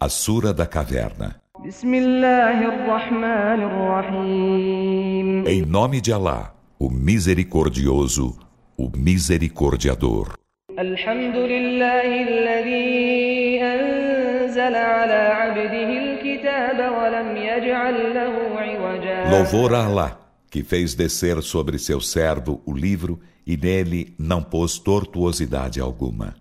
A Sura da Caverna. Em nome de Alá, o Misericordioso, o Misericordiador. Louvor a Alá, que fez descer sobre seu servo o livro e nele não pôs tortuosidade alguma.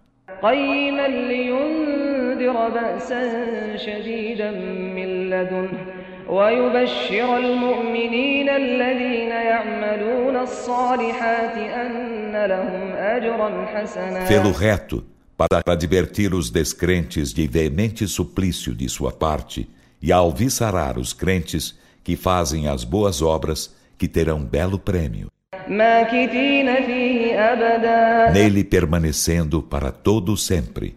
بأسا شديدا من لدنه ويبشر المؤمنين الذين يعملون الصالحات أن لهم أجرا حسنا. Fê-lo reto, para advertir os descrentes de veemente suplício de sua parte e alviçarar os crentes que fazem as boas obras, que terão belo prêmio. Nele permanecendo para todo sempre.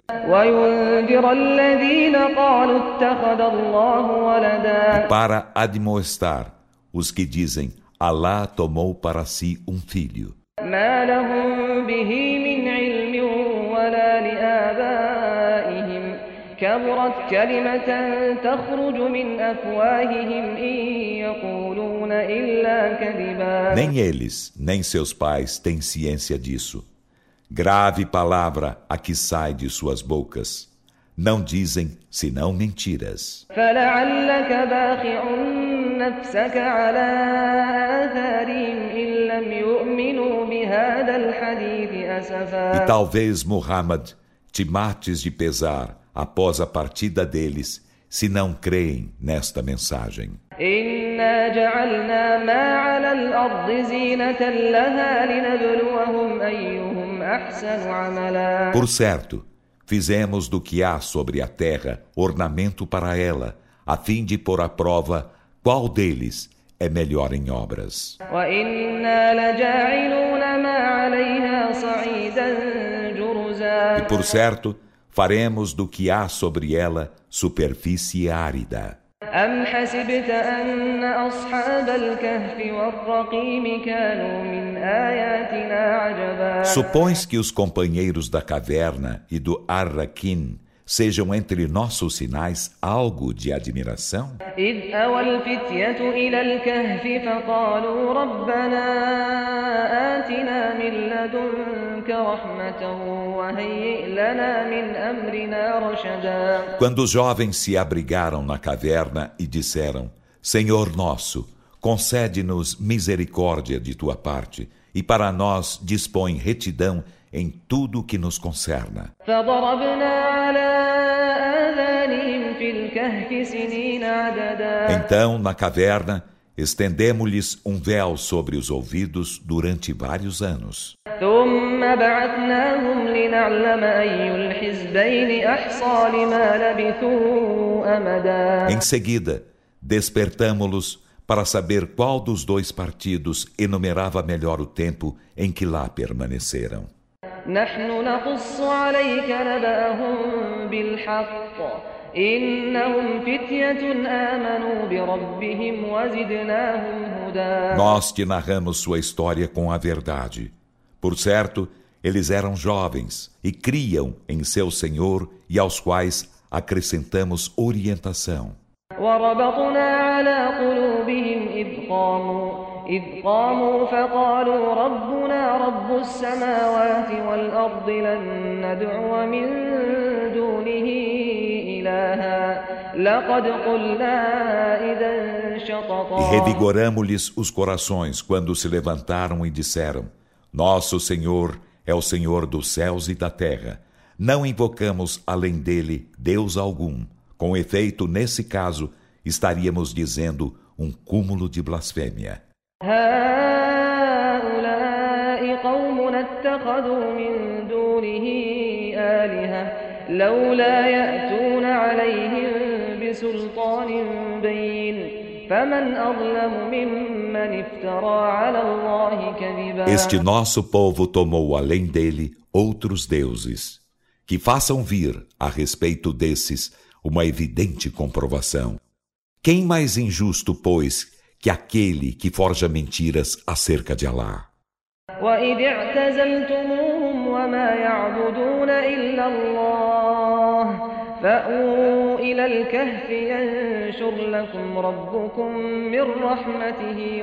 E para admoestar os que dizem: Alá tomou para si um filho. كبرت كلمة تخرج من أفواههم إن يقولون إلا كذبا. Nem eles, nem seus pais têm ciência disso. Grave palavra a que sai de suas bocas. Não dizem senão mentiras. فلعلك باخع نفسك على آثارهم إن لم يؤمنوا بهذا الحديث أسفا. E talvez, Muhammad, te mates de pesar após a partida deles, se não creem nesta mensagem. Por certo, fizemos do que há sobre a terra ornamento para ela, a fim de pôr à prova qual deles é melhor em obras. E por certo, faremos do que há sobre ela superfície árida. Supões que os companheiros da caverna e do Ar-Rakin sejam entre nossos sinais algo de admiração? Quando os jovens se abrigaram na caverna e disseram: Senhor nosso, concede-nos misericórdia de tua parte e para nós dispõe retidão em tudo o que nos concerna. Então, na caverna, estendemos-lhes um véu sobre os ouvidos durante vários anos. Em seguida, despertamo-los para saber qual dos dois partidos enumerava melhor o tempo em que lá permaneceram. Nós te narramos sua história com a verdade. Por certo, eles eram jovens e criam em seu Senhor e aos quais acrescentamos orientação. إذ قاموا فقالوا ربنا رب السماوات والأرض لن ندعو من دونه إلها لقد قلنا إذا شططا. E revigoramo-lhes os corações quando se levantaram e disseram: Nosso Senhor é o Senhor dos céus e da terra. Não invocamos além dele Deus algum. Com efeito, nesse caso, estaríamos dizendo um cúmulo de blasfêmia. هؤلاء قوم اتخذوا من دونه آلهة لولا يأتون عليهم بسلطان بين فمن أظلم ممن افترى على الله كذبا. Este nosso povo tomou além dele outros deuses, que façam vir a respeito desses uma evidente comprovação. Quem mais injusto, pois, que aquele que forja mentiras acerca de Alá? وَإِذِ اعْتَزَلْتُمُوهُمْ وَمَا يَعْبُدُونَ إِلَّا اللَّهَ فأووا إلى الكهف ينشر لكم ربكم من رحمته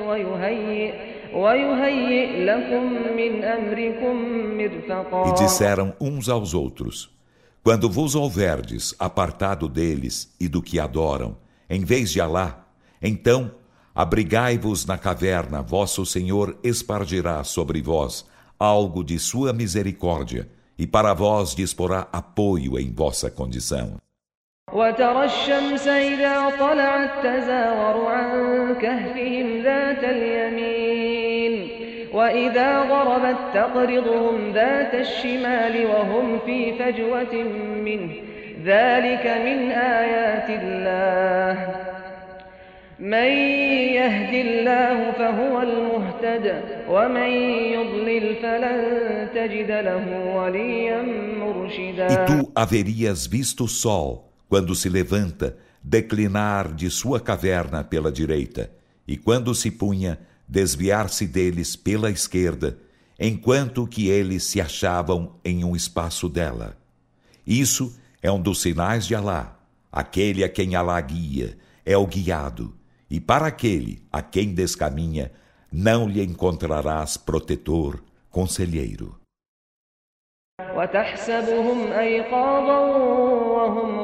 ويهيئ لكم من أمركم مرفقا. E disseram uns aos outros: quando vos houverdes apartado deles e do que adoram, em vez de Alá, então abrigai-vos na caverna, vosso Senhor espargirá sobre vós algo de sua misericórdia, e para vós disporá apoio em vossa condição. وترى الشمس إذا طلعت تزاور عن كهفهم ذات اليمين وإذا غربت تقرضهم ذات الشمال وهم في فجوة منه ذلك من آيات الله من يهد الله فهو المهتد ومن يضلل فلن تجد له وليا مرشدا. E tu haverias visto o sol, quando se levanta, declinar de sua caverna pela direita, e quando se punha, desviar-se deles pela esquerda, enquanto que eles se achavam em um espaço dela. Isso é um dos sinais de Alá. Aquele a quem Alá guia é o guiado, e para aquele a quem descaminha, não lhe encontrarás protetor, conselheiro. وتحسبهم أيقاظا وهم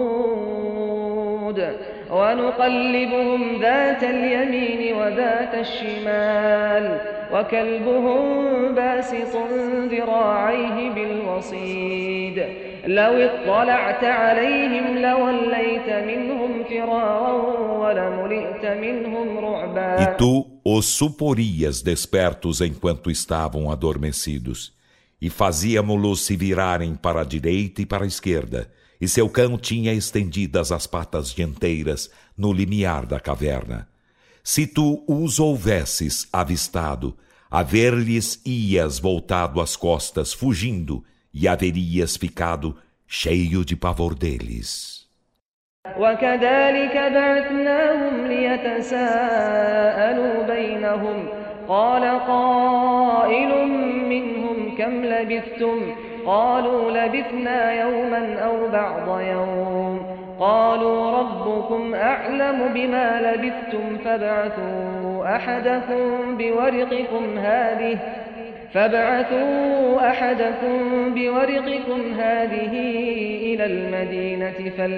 رقود ونقلبهم ذات اليمين وذات الشمال وكلبهم باسط ذراعيه بالوصيد لو اطلعت عليهم لوليت منهم فرارا ولملئت منهم رعبا. E tu os suporias despertos enquanto estavam adormecidos, e fazíamo-los se virarem para a direita e para a esquerda, e seu cão tinha estendidas as patas dianteiras no limiar da caverna. Se tu os houvesses avistado, a ver-lhes ias voltado as costas, fugindo, e haverias ficado cheio de pavor deles. وكذلك بعثناهم ليتساءلوا بينهم قال قائل منهم كم لبثتم قالوا لبثنا يوما أو بعض يوم قالوا ربكم أعلم بما لبثتم فابعثوا أحدكم بورقكم هذه إلى المدينة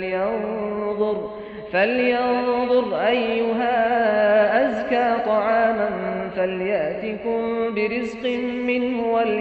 فلينظر أيها أزكى طعاما فليأتكم برزق منه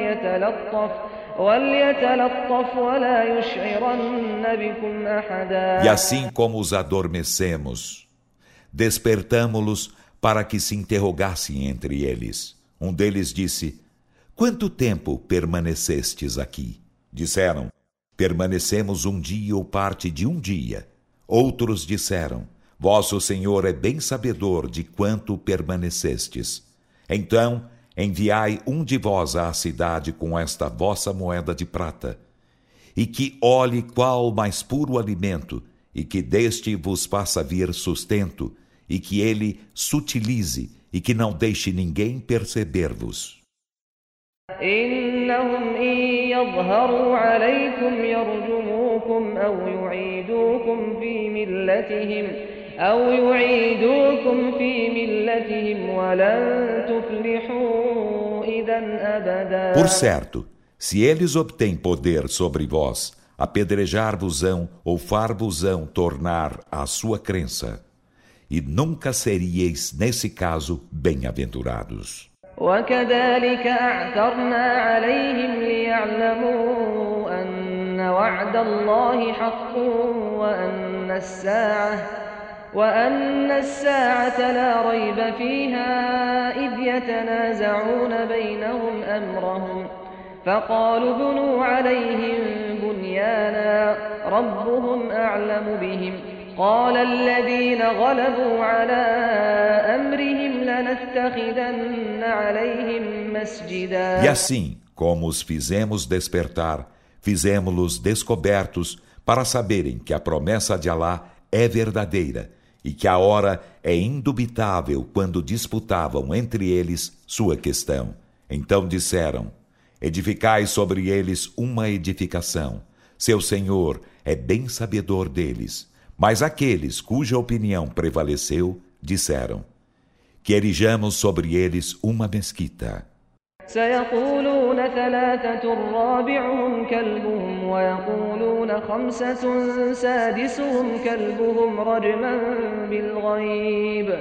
وليتلطف ولا يشعرن بكم أحدا. E assim como os adormecemos, despertamo-los para que se interrogassem entre eles. Um deles disse: quanto tempo permanecestes aqui? Disseram: permanecemos um dia ou parte de um dia. Outros disseram: vosso Senhor é bem sabedor de quanto permanecestes. Então, enviai um de vós à cidade com esta vossa moeda de prata, e que olhe qual mais puro alimento, e que deste vos faça vir sustento, e que ele sutilize, e que não deixe ninguém perceber-vos. إنهم إن يظهروا عليكم يرجموكم أو يعيدوكم في ملتهم ولن تفلحوا إذا أبدا. Por certo, se eles obtêm poder sobre vós, apedrejar-vos-ão ou far-vos-ão tornar a sua crença, e nunca seríeis, nesse caso, bem-aventurados. وكذلك أعثرنا عليهم ليعلموا أن وعد الله حق وأن الساعة لا ريب فيها إذ يتنازعون بينهم أمرهم فقالوا بنوا عليهم بنيانا ربهم أعلم بهم قال الذين غلبوا على أمرهم لنتخذن عليهم مسجدا. E assim, como os fizemos despertar, fizemos-los descobertos para saberem que a promessa de Alá é verdadeira e que a hora é indubitável quando disputavam entre eles sua questão. Então disseram: edificai sobre eles uma edificação, seu Senhor é bem sabedor deles. Mas aqueles cuja opinião prevaleceu, disseram: que erijamos sobre eles uma mesquita. سيقولون ثلاثة رابعهم كلبهم ويقولون خمسة سادسهم كلبهم رجما بالغيب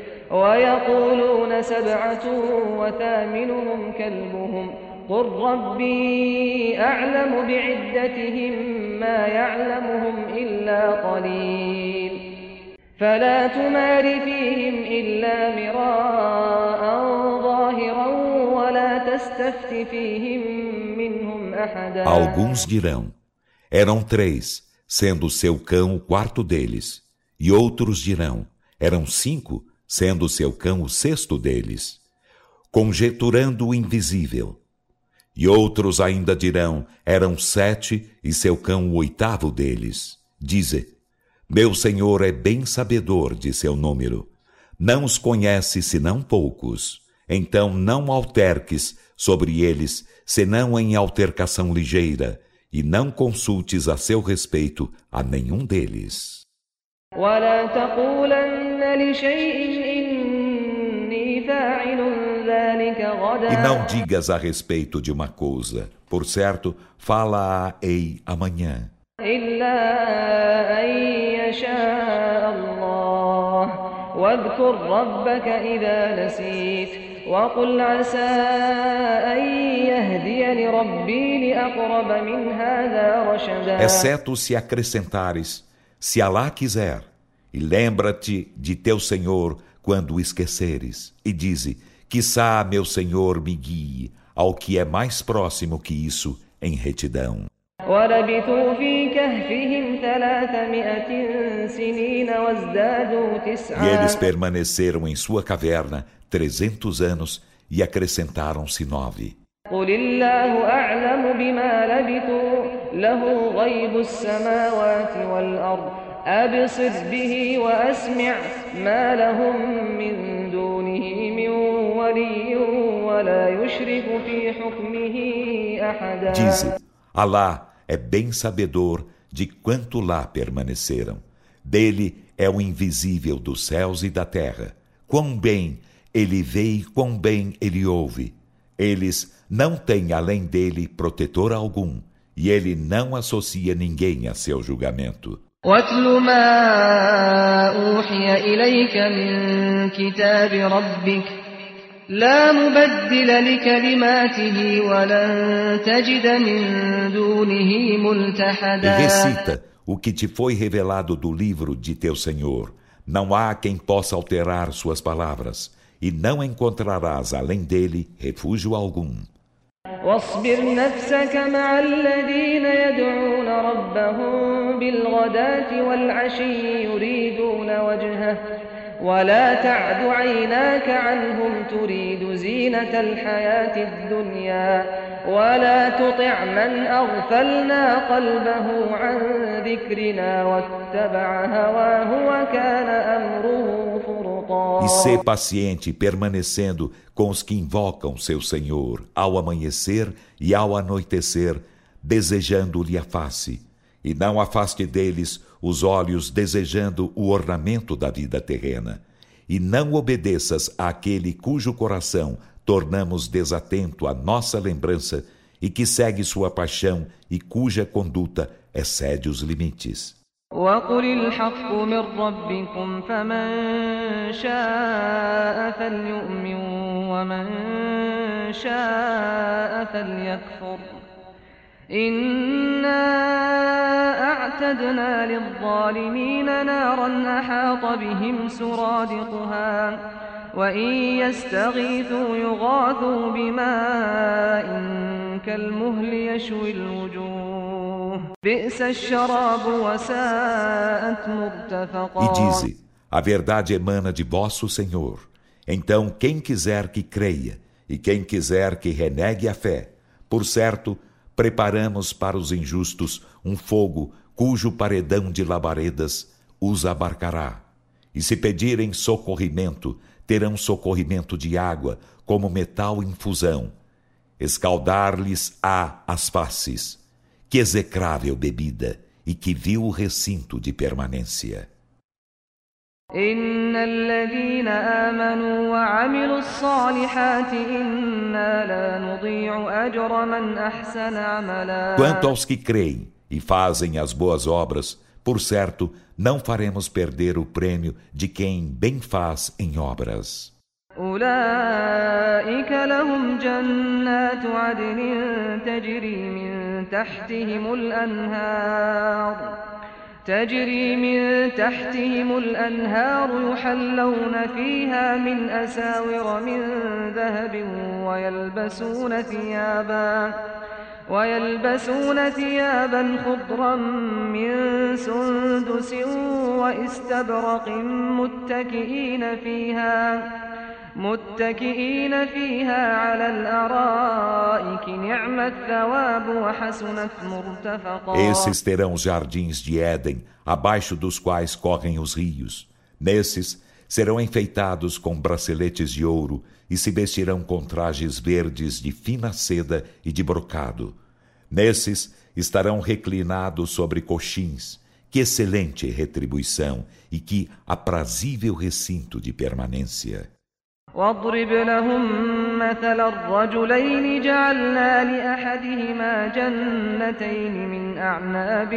ويقولون سبعة وثامنهم كلبهم قل ربي أعلم بعدتهم ما يعلمهم إلا قليل فلا تمار فيهم إلا مراء ظاهرا ولا تستفت فيهم منهم أحدا. Alguns dirão: eram 3, sendo seu cão o quarto deles. E outros dirão: eram 5, sendo seu cão o sexto deles, conjeturando o invisível. E outros ainda dirão: eram 7, e seu cão o oitavo deles. Dize: meu Senhor é bem sabedor de seu número. Não os conhece senão poucos. Então não alterques sobre eles, senão em altercação ligeira, e não consultes a seu respeito a nenhum deles. ولا تقولن لشيء إني فاعل ذلك غدا. E não digas a respeito de uma coisa, por certo, fala-a-ei amanhã. إلا أن يشاء الله واذكر ربك إذا نسيت وقل عسى أن يهديني ربي لأقرب من هذا رشدا. Exceto se acrescentares, se Alá quiser, e lembra-te de teu Senhor quando o esqueceres, e dize: quiçá meu Senhor me guie ao que é mais próximo que isso em retidão. ولبثوا في كهفهم 300 سنين وازدادوا E تسعا. eles permaneceram em sua caverna 300 anos e acrescentaram-se 9. قل الله أعلم بما لبثوا له غيب السماوات والأرض أبصر به وأسمع ما لهم من دونه من ولي ولا يشرك في حكمه أحدا. Dize: Alá é bem sabedor de quanto lá permaneceram. Dele é o invisível dos céus e da terra. Quão bem ele vê e quão bem ele ouve. Eles não têm além dele protetor algum, e ele não associa ninguém a seu julgamento. واتل ما أوحي إليك من كتاب ربك لا مبدل لكلماته ولن تجد من دونه ملتحدا. E recita o que te foi revelado do livro de teu Senhor. Não há quem possa alterar suas palavras, e não encontrarás além dele refúgio algum. واصبر نفسك مع الذين يدعون ربهم بالغداة والعشي يريدون وجهه ولا تعد عيناك عنهم تريد زينة الحياة الدنيا ولا تطع من أغفلنا قلبه عن ذكرنا واتبع هواه وكان أمره فرطا. E sê paciente, permanecendo com os que invocam seu Senhor ao amanhecer e ao anoitecer, desejando-lhe a face. E não afaste deles os olhos desejando o ornamento da vida terrena. E não obedeças àquele cujo coração tornamos desatento à nossa lembrança e que segue sua paixão e cuja conduta excede os limites. وقل الحق من ربكم فمن شاء فليؤمن ومن شاء فليكفر إنا أعتدنا للظالمين نارا أحاط بهم سرادقها وإن يستغيثوا يغاثوا بماء كالمهل يشوي الوجوه بئس الشراب وساءت مرتفقا. E dize: a verdade emana de vosso Senhor. Então quem quiser que creia e quem quiser que renegue a fé, por certo, preparamos para os injustos um fogo cujo paredão de labaredas os abarcará. E se pedirem socorrimento, terão socorrimento de água, como metal em fusão. Escaldar-lhes-á as faces. Que execrável bebida, e que vil recinto de permanência. إن الذين آمنوا وعملوا الصالحات إنا لا نضيع أجر من أحسن عملا. Quanto aos que creem e fazem as boas obras, por certo, não faremos perder o prêmio de quem bem faz em obras. أولئك لهم جنات عدن تجري من تحتهم الأنهار يحلون فيها من أساور من ذهب ويلبسون ثيابا خضرا من سندس واستبرق متكئين فيها على الأرائك نعم الثواب وحسنت مرتفقا. Esses terão os jardins de Éden, abaixo dos quais correm os rios. Nesses serão enfeitados com braceletes de ouro e se vestirão com trajes verdes de fina seda e de brocado. Nesses estarão reclinados sobre coxins. Que excelente retribuição e que aprazível recinto de permanência. واضرب لهم مثل الرجلين جعلنا لأحدهما جنتين من أعناب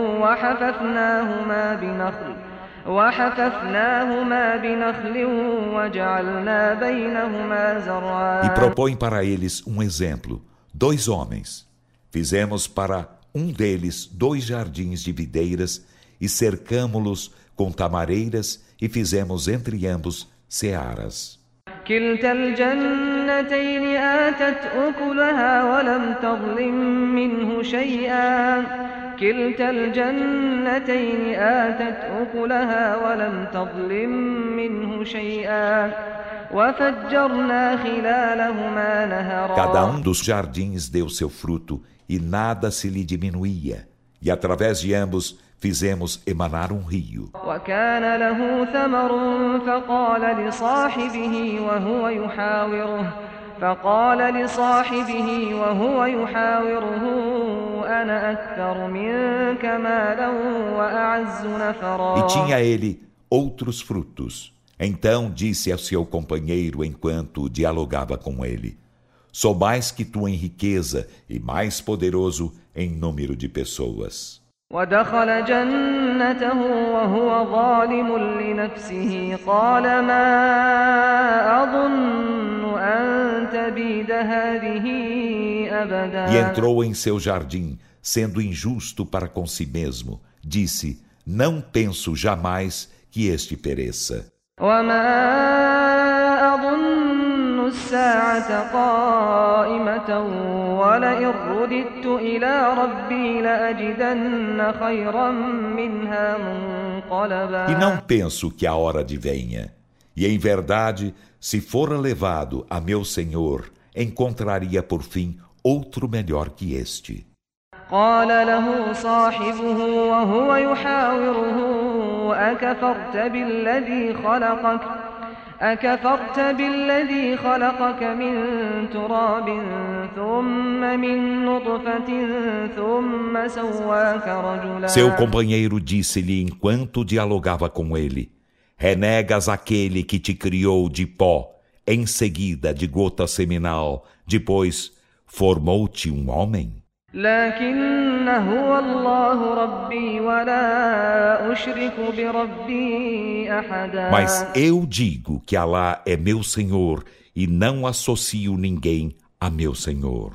وحففناهما بنخل وجعلنا بينهما زرعا. E propõe para eles um exemplo. 2 homens. Fizemos para um deles 2 jardins de videiras e cercamo-los com tamareiras e fizemos entre ambos searas. كلتا الجنتين آتت أكلها ولم تظلم منه شيئا وفجرنا خلالهما نهرا. Cada um dos jardins deu seu fruto e nada se lhe diminuía, e através de ambos fizemos emanar um rio. وكان له ثمر فقال لصاحبه وهو يحاوره أنا أكثر منك مالا وأعز نفرا. E tinha ele outros frutos. Então disse ao seu companheiro enquanto dialogava com ele: Sou mais que tu em riqueza e mais poderoso em número de pessoas. ودخل جنته وهو ظالم لنفسه قال ما أظن أن تبيد هذه أبدا. E entrou em seu jardim, sendo injusto para com si mesmo. Disse: Não penso jamais que este pereça. وما أظن الساعة قائمة ولئن رددت إلى ربي لأجدن خيرا منها منقلبا. E não penso que a hora advenha. E em verdade, se for levado a meu Senhor, encontraria por fim outro melhor que este. قال له صاحبه وهو يحاوره أكفرت بالذي خلقك من تراب ثم من نطفة ثم سواك رجلا. Seu companheiro disse-lhe enquanto dialogava com ele: Renegas aquele que te criou de pó, em seguida de gota seminal, depois formou-te um homem? لكن هو الله ربي ولا أشرك بربي أحدا. Mas eu digo que Alá é meu Senhor e não associo ninguém a meu Senhor.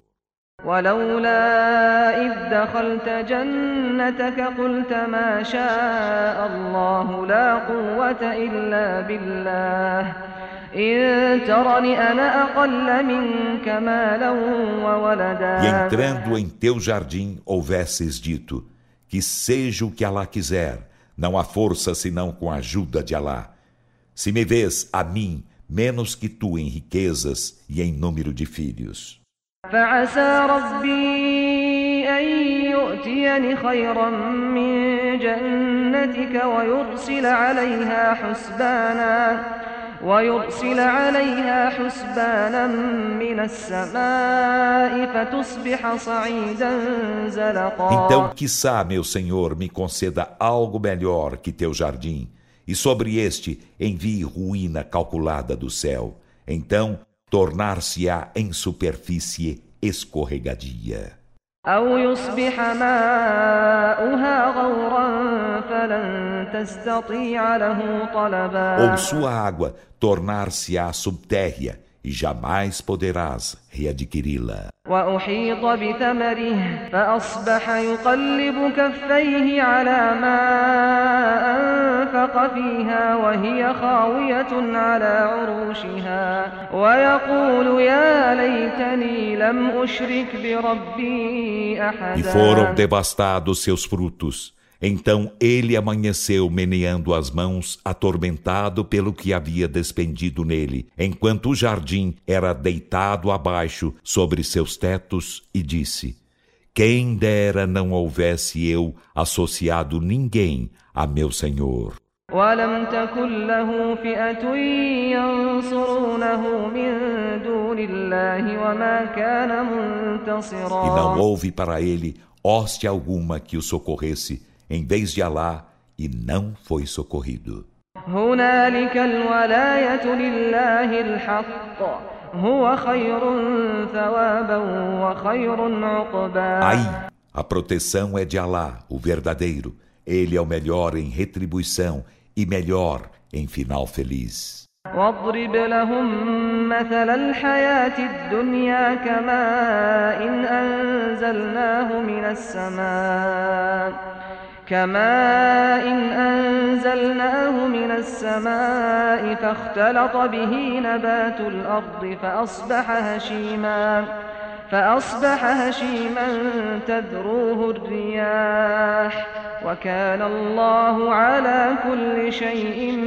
ولولا إذ دخلت جنتك قلت ما شاء الله لا قوة إلا بالله إن ترني أنا أقل منك مالا وولدا. E entrando em teu jardim houvesses dito: Que seja o que Alá quiser, não há força senão com a ajuda de Alá. Se me vês a mim menos que tu em riquezas e em número de filhos. فعسى ربي أن يؤتيني خيرا من جنتك ويرسل عليها حسبانا ويرسل عليها حسبانا من السماء فتصبح صعيدا Então, زلقا. quiçá, meu Senhor, me conceda algo melhor que teu jardim, e sobre este envie ruína calculada do céu. Então, tornar-se-á em superfície escorregadia. أو يصبح ماؤها غورا فلن تستطيع له Ou طلبا. sua água tornar-se-á subtérrea, e jamais poderás readquiri-la. وأحيط بثمره فأصبح يقلب كفيه على ما أنفق فيها وهي خاوية على عروشها ويقول يا ليتني لم أشرك بربي E foram أحدا. devastados seus frutos. Então ele amanheceu meneando as mãos, atormentado pelo que havia despendido nele, enquanto o jardim era deitado abaixo sobre seus tetos, e disse: Quem dera não houvesse eu associado ninguém a meu Senhor. ولم تكن له فئة ينصرونه من دون الله وما كان E não منتصرا. houve para ele hoste alguma que o socorresse, em vez de Alá, e não foi socorrido. هنالك الولاية لله الحق هو خير ثوابا وخير Aí, عقبا. a proteção é de Alá, o verdadeiro. Ele é o melhor em retribuição e melhor em final feliz. واضرب لهم مثل الحياة الدنيا كماء إن أنزلناه من السماء فاختلط به نبات الأرض فأصبح هشيما تذروه الرياح وكان الله على كل شيء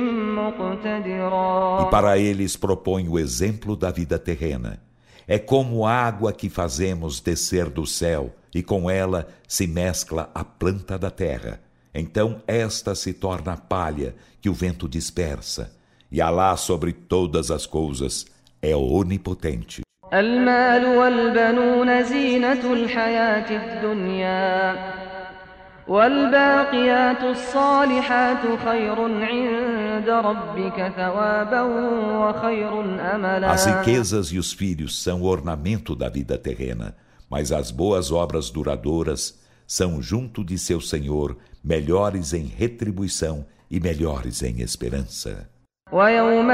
E مقتدرا. para eles propõe o exemplo da vida terrena. É como água que fazemos descer do céu, e com ela se mescla a planta da terra. Então esta se torna palha que o vento dispersa. E Alá sobre todas as coisas é onipotente. المال والبنون زينة الحياة الدنيا والباقيات الصالحات خير عند ربك ثوابا وخير As أملا. riquezas e os filhos são ornamento da vida terrena, mas as boas obras duradouras são junto de seu Senhor melhores em retribuição e melhores em esperança. ويوم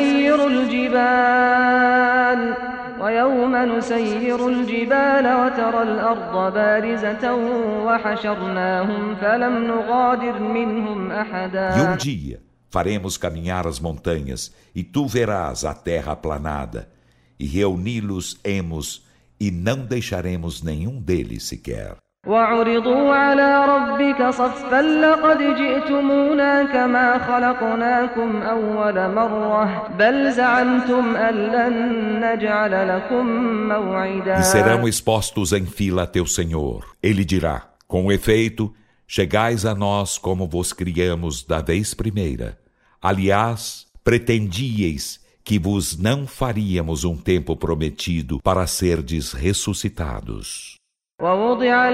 نسير الجبال وترى الأرض بارزة وحشرناهم فلم نغادر منهم E أحدا. dia faremos caminhar as montanhas, e tu verás a terra aplanada, e reuni-los-emos, e não deixaremos nenhum deles sequer. وعرضوا على ربك صفا لقد جئتمونا كما خلقناكم أول مرة بل زعمتم أن لن نجعل لكم موعدا. E serão expostos em fila a teu Senhor. Ele dirá: Com efeito, chegais a nós como vos criamos da vez primeira. Aliás, pretendíeis que vos não faríamos um tempo prometido para serdes ressuscitados. ووضع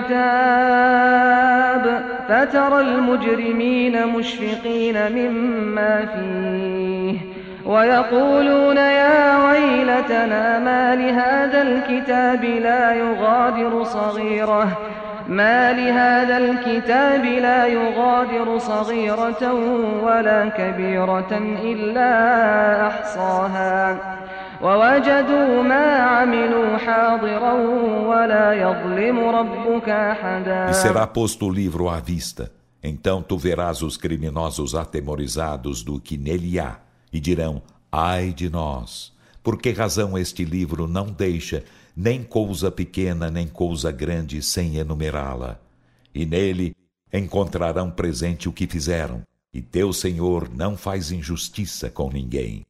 الكتاب فترى المجرمين مشفقين مما فيه ويقولون يا ويلتنا ما لهذا الكتاب لا يغادر صغيرة ولا كبيرة إلا أحصاها ووجدوا ما عملوا حاضرا ولا يظلم ربك أحدا. E será posto o livro à vista. Então tu verás os criminosos atemorizados do que nele há, e dirão: Ai de nós! Por que razão este livro não deixa nem coisa pequena nem coisa grande sem enumerá-la? E nele encontrarão presente o que fizeram, e teu Senhor não faz injustiça com ninguém.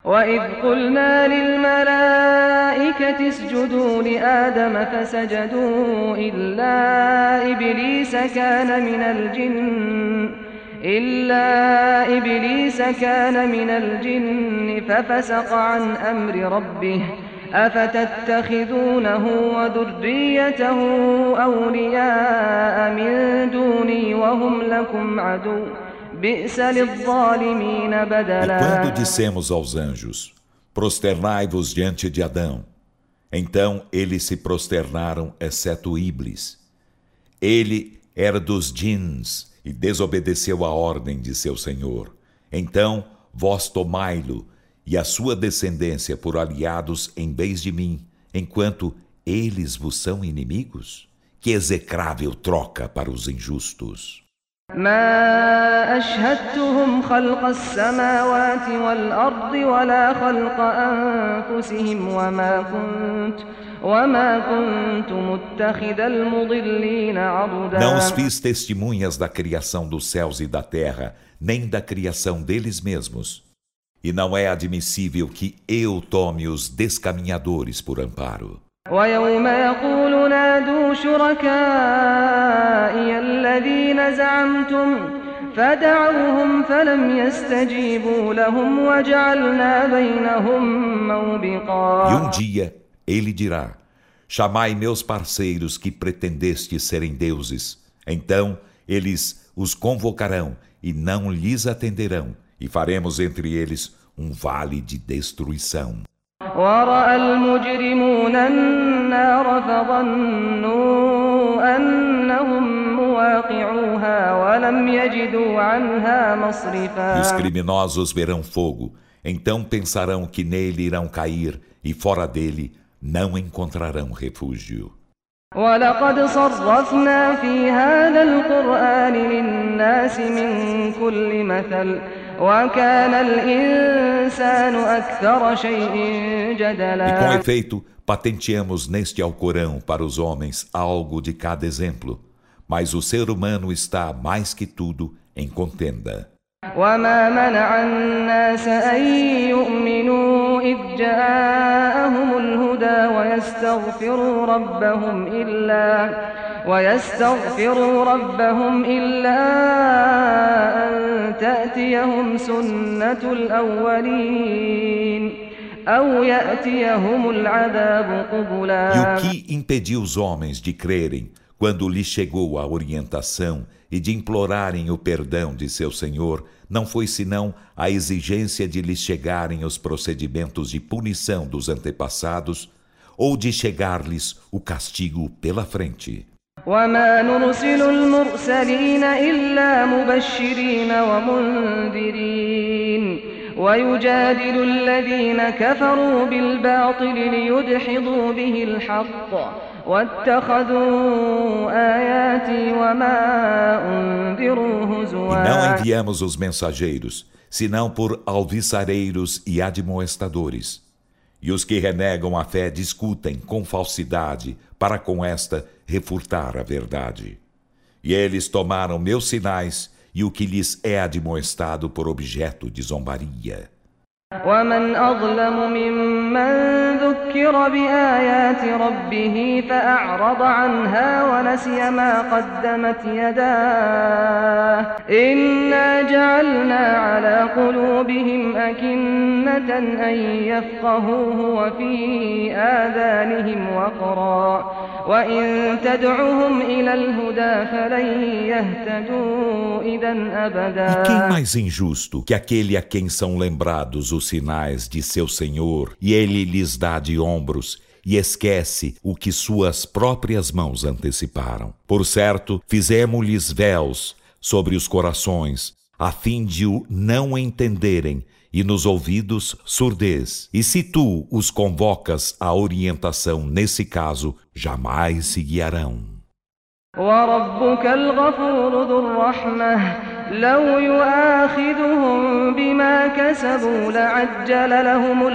وإذ قلنا للملائكة اسجدوا لآدم فسجدوا إلا إبليس كان من الجن ففسق عن أمر ربه أفتتخذونه وذريته أولياء من دوني وهم لكم عدو بئس للظالمين E بدلا. quando dissemos aos anjos, prosternai-vos diante de Adão, então eles se prosternaram, exceto Iblis. Ele era dos djinns e desobedeceu a ordem de seu Senhor. Então vós tomai-lo e a sua descendência por aliados em vez de mim, enquanto eles vos são inimigos? Que execrável troca para os injustos! ما أشهدتهم خلق السماوات والأرض ولا خلق أنفسهم وما كنت متخذ المضلين عضدا. Não os fiz testemunhas da criação dos céus e da terra, nem da criação deles mesmos. E não é admissível que eu tome os descaminhadores por amparo. ويوم يقول نادوا شركائي الذين زعمتم فدعوهم فلم يستجيبوا لهم وجعلنا بينهم موبقا. E um dia ele dirá: chamai meus parceiros que pretendestes serem deuses. Então eles os convocarão e não lhes atenderão, e faremos entre eles um vale de destruição. ورأى المجرمون النار فظنوا أنهم مواقعوها ولم يجدوا عنها E os مصرفا. criminosos verão fogo, então pensarão que nele irão cair, e fora dele não encontrarão refúgio. ولقد صرفنا في هذا القرآن للناس من كل مثل وكان الإنسان أكثر شيء E com جدلا. efeito, patenteamos neste Alcorão para os homens algo de cada exemplo, mas o ser humano está, mais que tudo, em contenda. وما منع الناس أن يؤمنوا إذ جاءهم الهدى ويستغفروا ربهم إلا أن تأتيهم سنة الأولين أو يأتيهم العذاب E قبلا. o que impediu os homens de crerem quando lhes chegou a orientação e de implorarem o perdão de seu Senhor, não foi senão a exigência de lhes chegarem os procedimentos de punição dos antepassados ou de chegar-lhes o castigo pela frente. وما نرسل المرسلين إلا مبشرين ومنذرين ويجادل الذين كفروا بالباطل ليدحضوا به الحق واتخذوا آياتي وما أنذروا E não هزوا. enviamos os mensageiros, senão por alviçareiros e admoestadores. E os que renegam a fé discutem com falsidade para com esta refutar a verdade. E eles tomaram meus sinais e o que lhes é admoestado por objeto de zombaria. ومن أظلم ممن ذكر بآيات ربه فأعرض عنها ونسي ما قدمت يداه إنا جعلنا على قلوبهم أكنة أن يفقهوه وفي آذانهم وقرا وإن تدعهم إلى الهدى فلن يهتدوا إذا أبدا. E quem mais injusto que aquele a quem são lembrados os sinais de seu Senhor e ele lhes dá de ombros e esquece o que suas próprias mãos anteciparam? Por certo, fizemos-lhes véus sobre os corações, a fim de o não entenderem, e nos ouvidos surdez. E se tu os convocas à orientação nesse caso, jamais se guiarão. وربك الغفور ذو الرحمة لو يؤاخذهم بما كسبوا لعجل لهم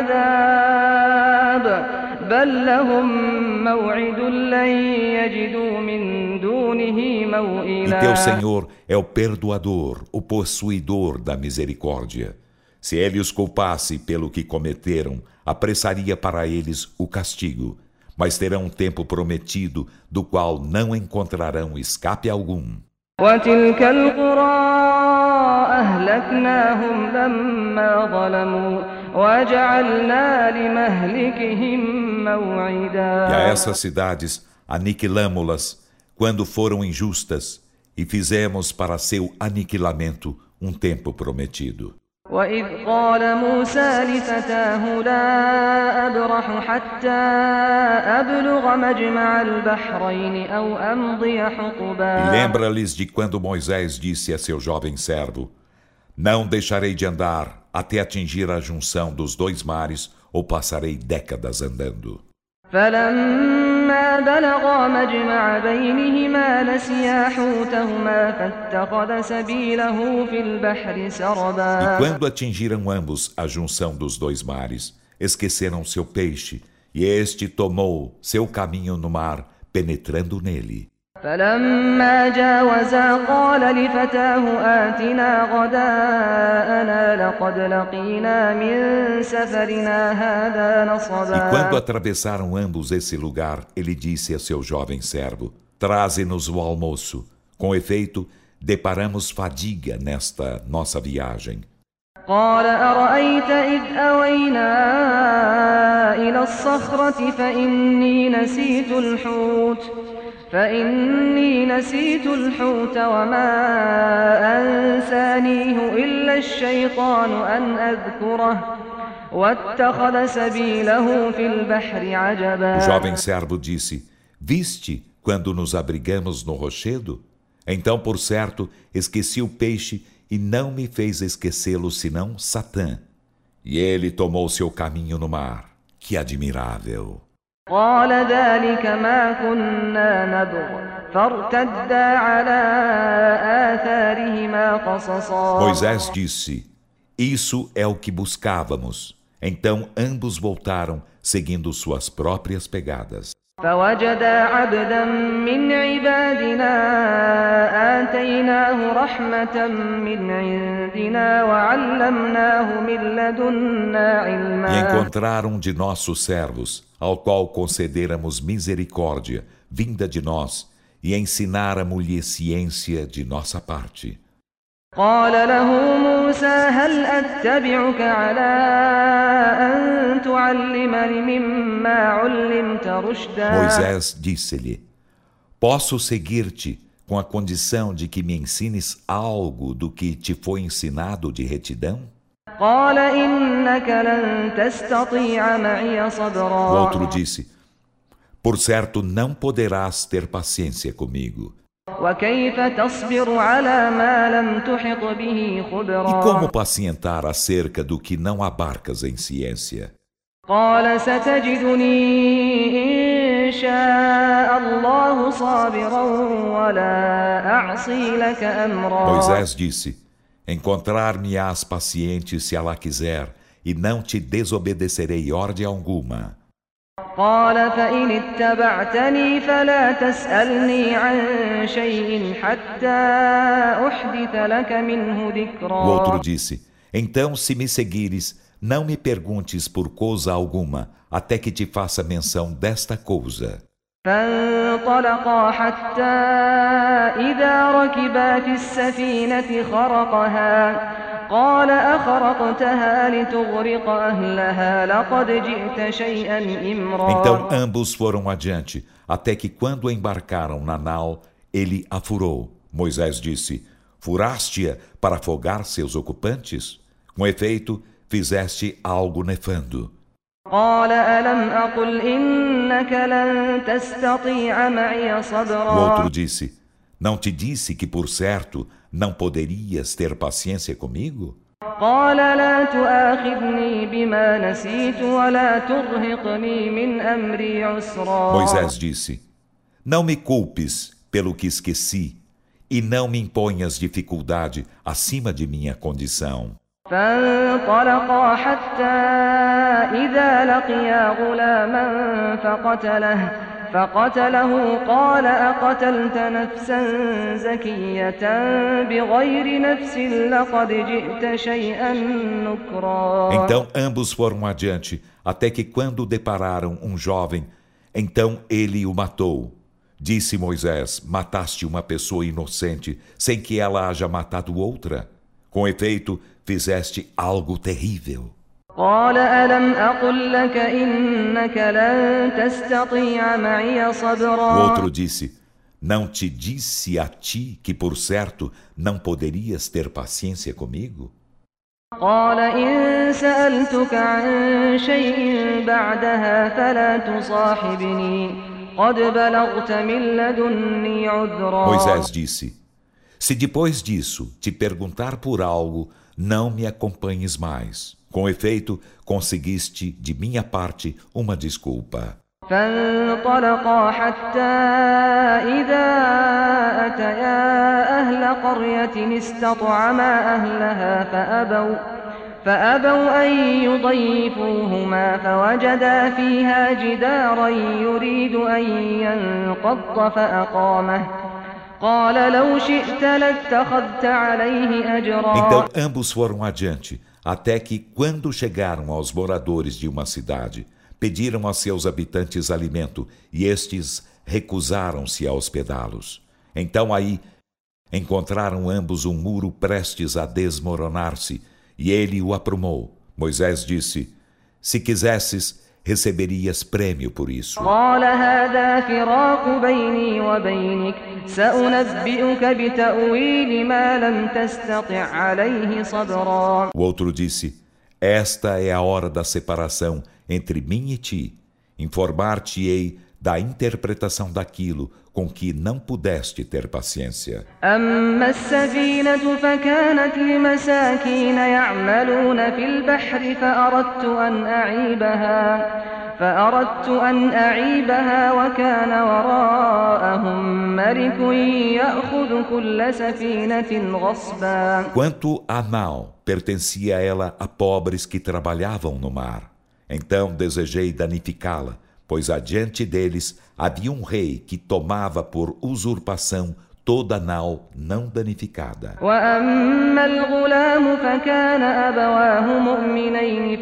العذاب بل لهم موعد لن يجدوا من دونه E موئلا. teu Senhor é o perdoador, o possuidor da misericórdia. Se ele os culpasse pelo que cometeram, apressaria para eles o castigo, mas terão um tempo prometido, do qual não encontrarão escape algum. وتلك القرى أهلكناهم لما ظلموا وجعلنا لمهلكهم موعدا. E a essas cidades aniquilamo-las quando foram injustas e fizemos para seu aniquilamento um tempo prometido. وإذ قال موسى لفتاه لا أبرح حتى أبلغ مجمع البحرين أو أمضي E حقبا. lembra-lhes de quando Moisés disse a seu jovem servo: Não deixarei de andar até atingir a junção dos dois mares, ou passarei décadas andando. فلما بلغا مجمع بينهما نسيا حوتهما فاتخذ سبيله في البحر E سربا. quando atingiram ambos a junção dos dois mares, esqueceram seu peixe, e este tomou seu caminho no mar, penetrando nele. فلما جاوزا قال لفتاه آتنا غداءنا لقد لقينا من سفرنا هذا E quando نصبا. atravessaram ambos esse lugar, ele disse a seu jovem servo: Traze-nos o almoço. Com efeito, deparamos fadiga nesta nossa viagem. قال أرأيت إذ أوينا إلى الصخرة فإني نسيت الحوت وما أنسانيه إلا الشيطان أن أذكره واتخذ سبيله في البحر O عجبا. jovem servo disse: Viste quando nos abrigamos no rochedo? Então, por certo, esqueci o peixe e não me fez esquecê-lo senão Satã. E ele tomou seu caminho no mar. Que admirável! قال ذلك ما كنا نبغ فارتدا على آثارهما قصصا. Moisés disse: Isso é o que buscávamos. Então ambos voltaram, seguindo suas próprias pegadas. فوجدا عبدا من عبادنا آتيناه رحمة من عندنا وعلمناه من لدنا E علما. encontraram de nossos servos, ao qual concederamos misericórdia, vinda de nós, e ensináramos-lhe ciência de nossa parte. قال له موسى هل أتبعك على أن تعلمني مما علمت رشدا. Moisés disse-lhe: Posso seguir-te com a condição de que me ensines algo do que te foi ensinado de retidão? قال إنك لن تستطيع معي O صبرا. outro disse: Por certo, não poderás ter paciência comigo. وكيف تصبر على ما لم تحط به E خبرا. como pacientar acerca do que não abarcas em ciência? قال ستجدني إن شاء الله صابرا ولا أعصي لك أمرا. Moisés disse: Encontrar-me-ás paciente se Allah quiser, e não te desobedecerei ordem alguma. قال فإن اتبعتني فلا تسألني عن شيء حتى أحدث لك منه O ذكرا. outro disse: Então, se me seguires, não me perguntes por coisa alguma, até que te faça menção desta coisa. فانطلقا حتى إذا ركبا في السفينة خرقها قال أخرقتها لتغرق أهلها لقد جئت شيئا إمرا. Então ambos foram adiante, até que quando embarcaram na nau, ele a furou. Moisés disse: Furaste-a para afogar seus ocupantes? Com efeito, fizeste algo nefando. قال ألم أقل إنك لن تستطيع معي O صبرا. outro disse: Não te disse que, por certo, não poderias ter paciência comigo? قال لا تؤاخذني بما نسيت ولا ترهقني من أمري عسرا. Moisés disse: Não me culpes pelo que esqueci, e não me imponhas dificuldade acima de minha condição. فانطلقا حتى إذا لقيا غلاما فقتله فقتله قال أقتلت نفسا زكية بغير نفس لقد جئت شيئا نكرا. Então ambos foram adiante, até que quando depararam um jovem, então ele o matou. Disse Moisés: mataste uma pessoa inocente, sem que ela haja matado outra. Com efeito, fizeste algo terrível. قال ألم أقل لك إنك لن تستطيع معي O صبرا. outro disse: não te disse a ti que, por certo, não poderias ter paciência comigo? قال إن سألتك عن شيء بعدها فلا تصاحبني قد بلغت من لدني عذرا. Moisés disse: se depois disso te perguntar por algo, não me acompanhes mais. Com efeito, conseguiste de minha parte uma desculpa. فانطلقا حتى إذا أتيا أهل قرية استطعما أهلها فأبوا أن يضيفوهما فوجدا فيها جدارا يريد أن ينقض فأقامه قال لو شئت لاتخذت عليه أجرا. Então ambos foram adiante, até que, quando chegaram aos moradores de uma cidade, pediram a seus habitantes alimento, e estes recusaram-se a hospedá-los. Então aí encontraram ambos um muro prestes a desmoronar-se, e ele o aprumou. Moisés disse: se quisesses, receberias prêmio por isso. قال هذا فراق بيني وبينك سأنبئك بتأويل ما لم تستطع عليه صبرا. O outro disse: esta é a hora da separação entre mim e ti. Informar-te-ei da interpretação daquilo com que não pudeste ter paciência. أما السفينة فكانت لمساكين يعملون في البحر فأردت أن أعيبها وكان وراءهم ملك يأخذ كل سفينة غصبا. Quanto à nau, pertencia ela a pobres que trabalhavam no mar. Então desejei danificá-la, pois adiante deles havia um rei que tomava por usurpação toda nau não danificada. وأما الغلام فكان أبواه مؤمنين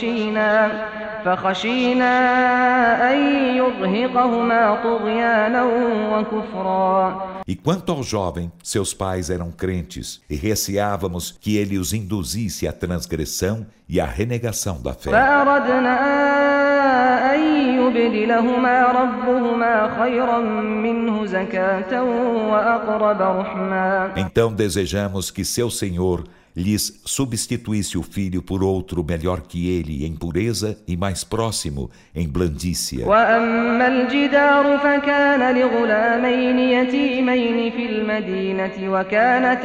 فخشينا أن يرهقهما طغيانا وكفرا. E quanto ao jovem, seus pais eram crentes, e receávamos que ele os induzisse à transgressão e à renegação da fé. فأردنا أن يبدلهما ربهما خيرا منه زكاة وأقرب رحما. Então desejamos que seu Senhor lhes substituísse o filho por outro melhor que ele em pureza e mais próximo em blandícia. وأما الجدار فكان لغلامين يتيمين في المدينة وكان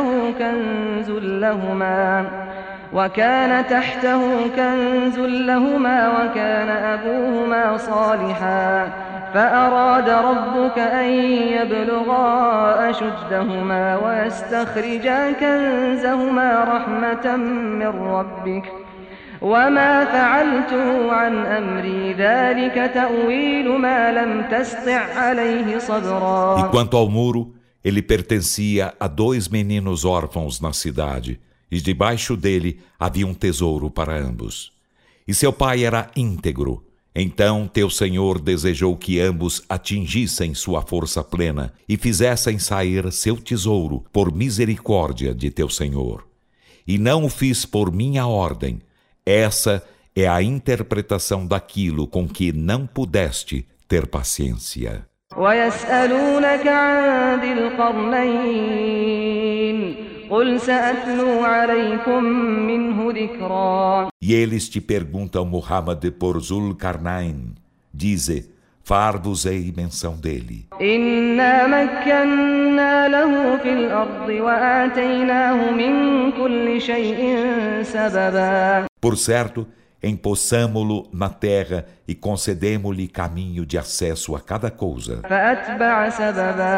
تحته كنز لهما وكان أبوهما صالحا فأراد ربك أن يبلغا أشدهما ويستخرجا كنزهما رحمة من ربك وما فعلته عن أمري ذلك تأويل ما لم تسطع عليه صبرا. E quanto ao muro, ele pertencia a 2 meninos órfãos na cidade, e debaixo dele havia um tesouro para ambos. E seu pai era íntegro. Então teu Senhor desejou que ambos atingissem sua força plena e fizessem sair seu tesouro por misericórdia de teu Senhor. E não o fiz por minha ordem. Essa é a interpretação daquilo com que não pudeste ter paciência. ويسألونك عن ذي القرنين قل سأتلو عليكم منه ذكرا. E eles te perguntam, Muhammad, por Zul-Karnain. Dize: far-vos-ei menção dele. إنا مكنا له في الأرض وآتيناه من كل شيء سببا. Por certo, empossamo-lo na terra e concedemo-lhe caminho de acesso a cada coisa. فأتبع سببا.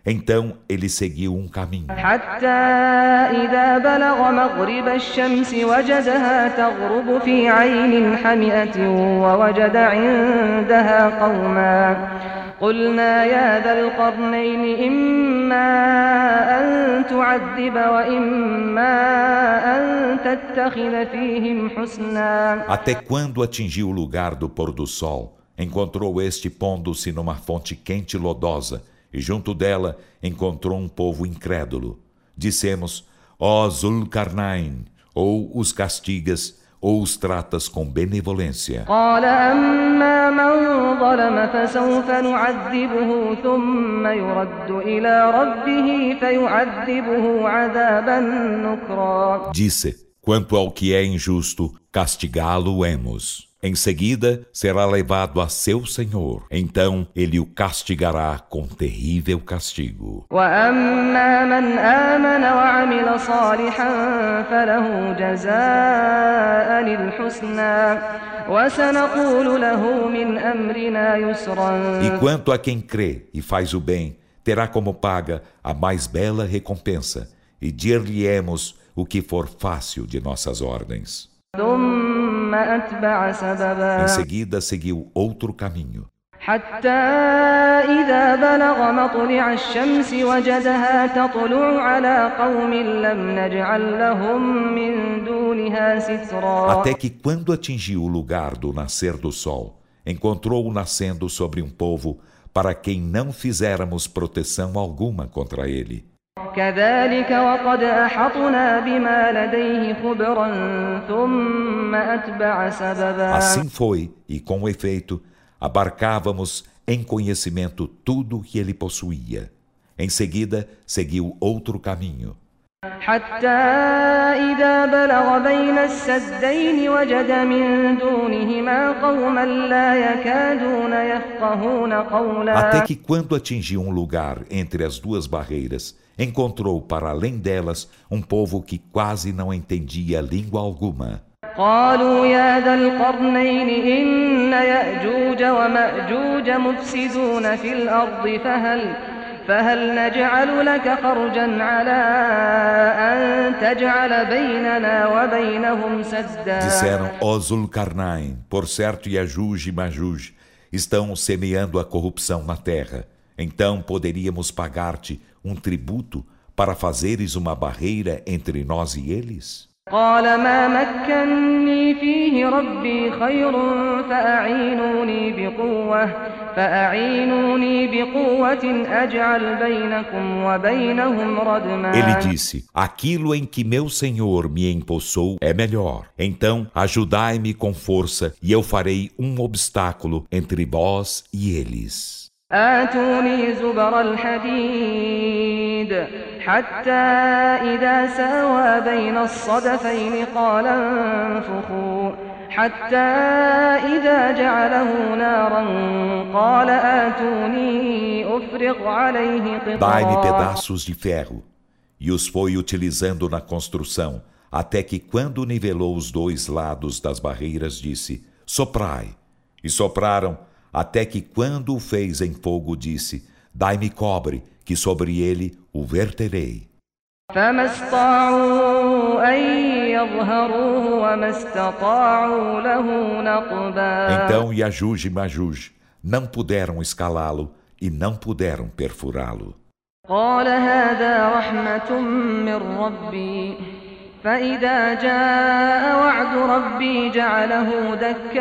Então ele seguiu um caminho. حتى إذا بلغ مغرب الشمس وجدها تغرب في عين حمئة ووجد عندها قوما قلنا يا ذا القرنين إما أن تعذب وإما أن تتخذ فيهم حسنا. Até quando atingiu o lugar do pôr do sol, encontrou este pondo-se numa fonte quente e lodosa, e junto dela encontrou um povo incrédulo. Dissemos, ó Zulkarnain, ou os castigas, ou os tratas com benevolência. قال أما من ظلم فسوف نعذبه ثم يرد إلى ربه فيعذبه عذابا نكرا. Disse, quanto ao que é injusto, castigá-lo-emos. Em seguida, será levado a seu Senhor. Então, ele o castigará com terrível castigo. وأما من آمن وعمل صالحا فله جزاء الحسنى وسنقول له من أمرنا يسرا. E quanto a quem crê e faz o bem, terá como paga a mais bela recompensa, e dir-lhe-emos o que for fácil de nossas ordens. ثم أتبع سببا Em seguida, seguiu outro caminho. حتى إذا بلغ مطلع الشمس وجدها تطلع على قوم لم نجعل لهم من دونها سترا. Até que, quando atingiu o lugar do nascer do sol, encontrou-o nascendo sobre um povo para quem não fizéramos proteção alguma contra ele. كذلك وقد أحطنا بما لديه خبرا ثم أتبع سببا. Assim foi, e com efeito, abarcávamos em conhecimento tudo o que ele possuía. Em seguida, seguiu outro caminho. حتى إذا بلغ بين السدين وجد من دونهما قوما لا يكادون يفقهون قولا. Até que, quando atingiu um lugar entre as duas barreiras, encontrou para além delas um povo que quase não entendia língua alguma. قالوا يا ذا القرنين إن يأجوج ومأجوج مفسدون في الأرض فهل نجعل لك خرجا على أن تجعل بيننا وبينهم سدا. Disseram, ó Zulkarnain, por certo Yajuj e Majuj estão semeando a corrupção na terra. Então poderíamos pagar-te um tributo para fazeres uma barreira entre nós e eles? قال ما مكني فيه ربي خير فأعينوني بقوة أجعل بينكم وبينهم ردما. Ele disse, aquilo em que meu Senhor me empossou é melhor. Então ajudai-me com força e eu farei um obstáculo entre vós e eles. آتوني زبر الحديد حتى إذا ساوى بين الصدفين قال انفخوا حتى إذا جعله نارا قال آتوني أفرغ عليه Dai-me قطرا. pedaços de ferro. E os foi utilizando na construção, até que quando nivelou os dois lados das barreiras, disse, soprai. E sopraram, até que quando o fez em fogo, disse, dai-me cobre, que sobre ele o verterei. فما استطاعوا أن يظهروه وما استطاعوا له نقبا. Então Yajuj e Majuj não puderam escalá-lo e não puderam perfurá-lo. قال هذا رحمة من ربي فإذا جاء وعد ربي جعله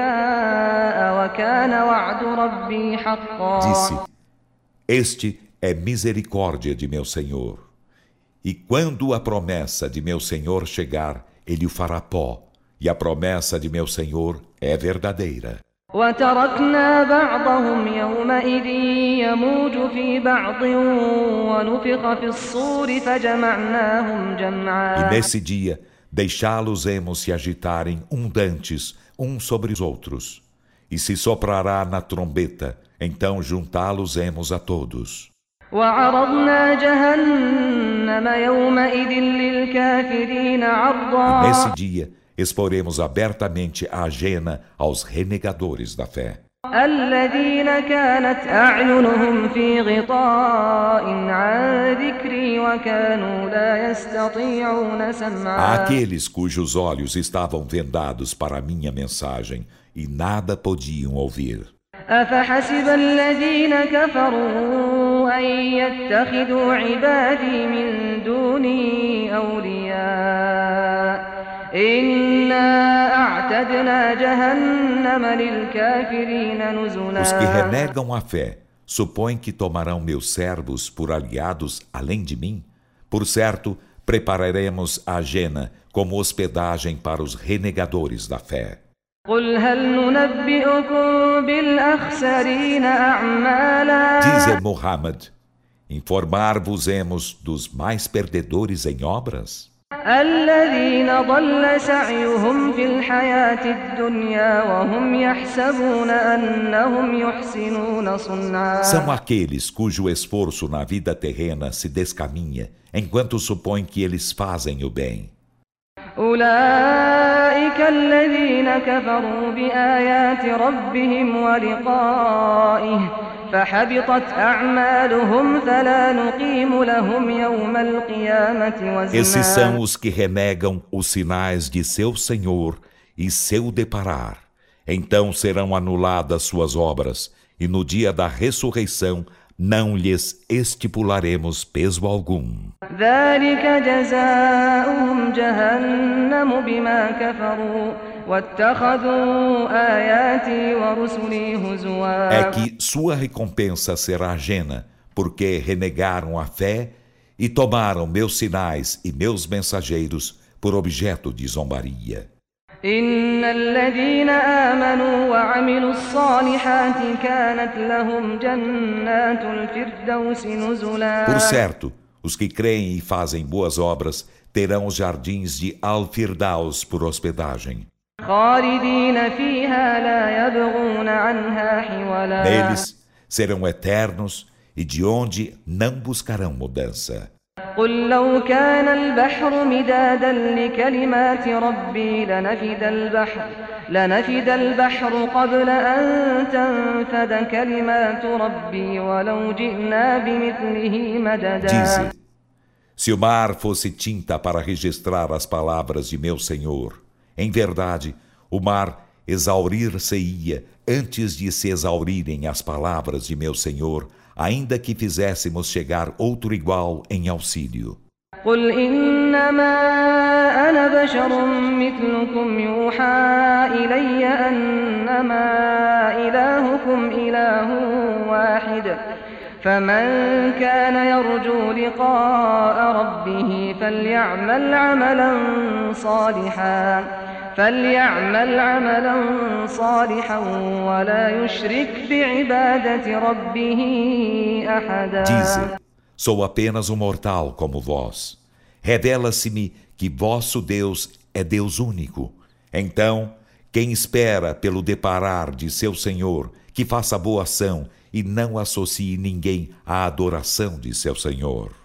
دكاء وكان وعد ربي حقا. Disse, este é misericórdia de meu Senhor. E quando a promessa de meu Senhor chegar, ele o fará pó. E a promessa de meu Senhor é verdadeira. وتركنا بعضهم يومئذ يموج في بعض ونفخ في الصور فجمعناهم E جمعا. nesse dia, deixá-los-emos se agitarem dantes, uns sobre os outros. E se soprará na trombeta, então juntá-los-emos a todos. وعرضنا جهنم يومئذ للكافرين عرضا. Nesse dia, exporemos abertamente a Jena aos renegadores da fé. الذين كانت أعينهم في غطاء عن ذكري وكانوا لا يستطيعون سمعا. Àqueles cujos olhos estavam vendados para a minha mensagem e nada podiam ouvir. أفحسب الذين كفروا أن يتخذوا عبادي من دوني أولياء إنا أعتدنا جهنم للكافرين نزلا. Os que renegam a fé supõem que tomarão meus servos por aliados além de mim? Por certo, prepararemos a Jena como hospedagem para os renegadores da fé. قل هل ننبئكم بالأخسرين أعمالا. Dize Muhammad, informar-vos-emos dos mais perdedores em obras? الذين ضل سعيهم في الحياة الدنيا وهم يحسبون أنهم يحسنون صنعا. São aqueles cujo esforço na vida terrena se descaminha, enquanto supõem que eles fazem o bem. أولئك الذين كفروا بآيات ربهم ولقائه فحبطت أعمالهم فلا نقيم لهم يوم القيامة وزنا. Esses são os que renegam os sinais de seu Senhor e seu deparar. Então serão anuladas suas obras, e no dia da ressurreição não lhes estipularemos peso algum. ذلك جزاؤهم جهنم بما كفروا واتخذوا آياتي ورسلي هزوا. É que sua recompensa será Jena, porque renegaram a fé e tomaram meus sinais e meus mensageiros por objeto de zombaria. إن الذين آمنوا وعملوا الصالحات كانت لهم جنات الفردوس نزلا. Por certo, os que creem e fazem boas obras terão os jardins de Al-Firdaus por hospedagem. خالدين فيها لا يبغون عنها حولا. Neles serão eternos e de onde não buscarão mudança. قل لو كان البحر مدادا لكلمات ربي لنفد البحر قبل أن تنفد كلمات ربي ولو جئنا بمثله مددا. Dize, se o mar fosse tinta para registrar as palavras de meu Senhor, em verdade, o mar exaurir-se-ia antes de se exaurirem as palavras de meu Senhor, ainda que fizéssemos chegar outro igual em auxílio. قل إنما أنا بشر مثلكم يوحى إلي أنما إلهكم إله واحد فمن كان يرجو لقاء ربه فليعمل عملا صالحا ولا يشرك بعبادة ربه أحدا. Dize, sou apenas um mortal como vós. Revela-se-me que vosso Deus é Deus único. Então, quem espera pelo deparar de seu Senhor, que faça boa ação e não associe ninguém à adoração de seu Senhor.